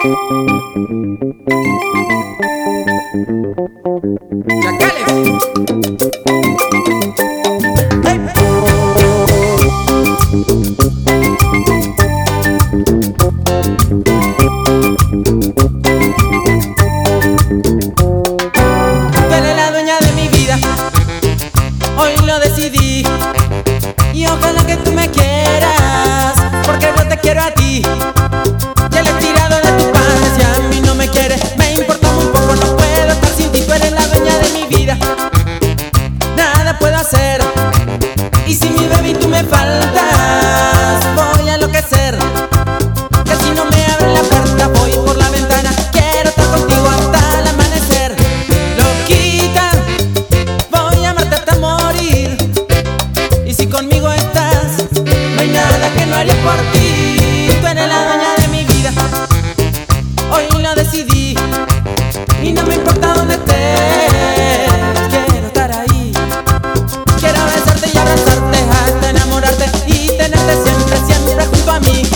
Chacales. Tú eres la dueña de mi vida, hoy lo decidí. Y ojalá que tú me quieras, porque yo te quiero a ti. Ya le he tirado de tu padre, si a mí no me quieres, me importa muy poco, no puedo estar sin ti. Tú eres la dueña de mi vida, nada puedo hacer. Y si mi baby tú me faltas, voy a enloquecer. Que si no me abren la puerta, voy por la ventana. Quiero estar contigo hasta el amanecer. Loquita, voy a amarte hasta morir. Y si conmigo estás, no hay nada que no haría por ti. Tú eres la dueña de mi vida, hoy lo decidí. Y no me importa dónde estés, quiero estar ahí. Quiero besarte y abrazarte hasta enamorarte y tenerte siempre, siempre junto a mí.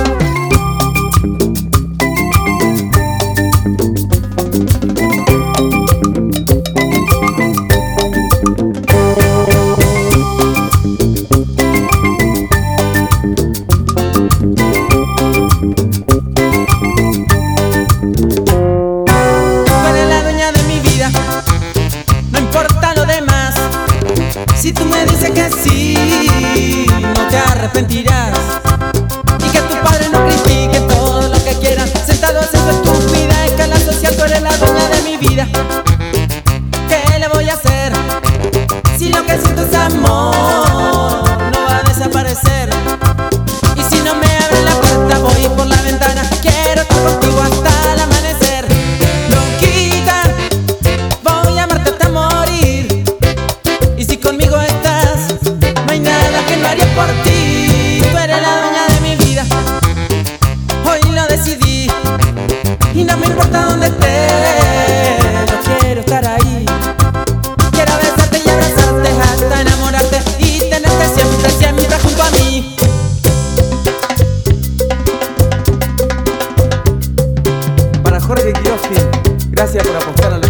No importa lo demás, si tú me dices que sí, no te arrepentirás. Y que tu padre no critique todo lo que quieran, sentados en tu estúpida escala social. Tú eres la dueña de mi vida, ¿qué le voy a hacer? Si lo que siento es amor, no va a desaparecer. Y si no me abren la puerta, voy por la ventana. Quiero estar contigo hasta el amanecer. Loquita, voy a amarte hasta morir. Y si conmigo estás, no hay nada que no haría por ti. Tú eres la dueña de mi vida, hoy lo decidí. Y no me importa dónde estés, yo quiero estar ahí. Quiero besarte y abrazarte hasta enamorarte y tenerte siempre, siempre junto a mí. Para Jorge Quiroz, gracias por apostar a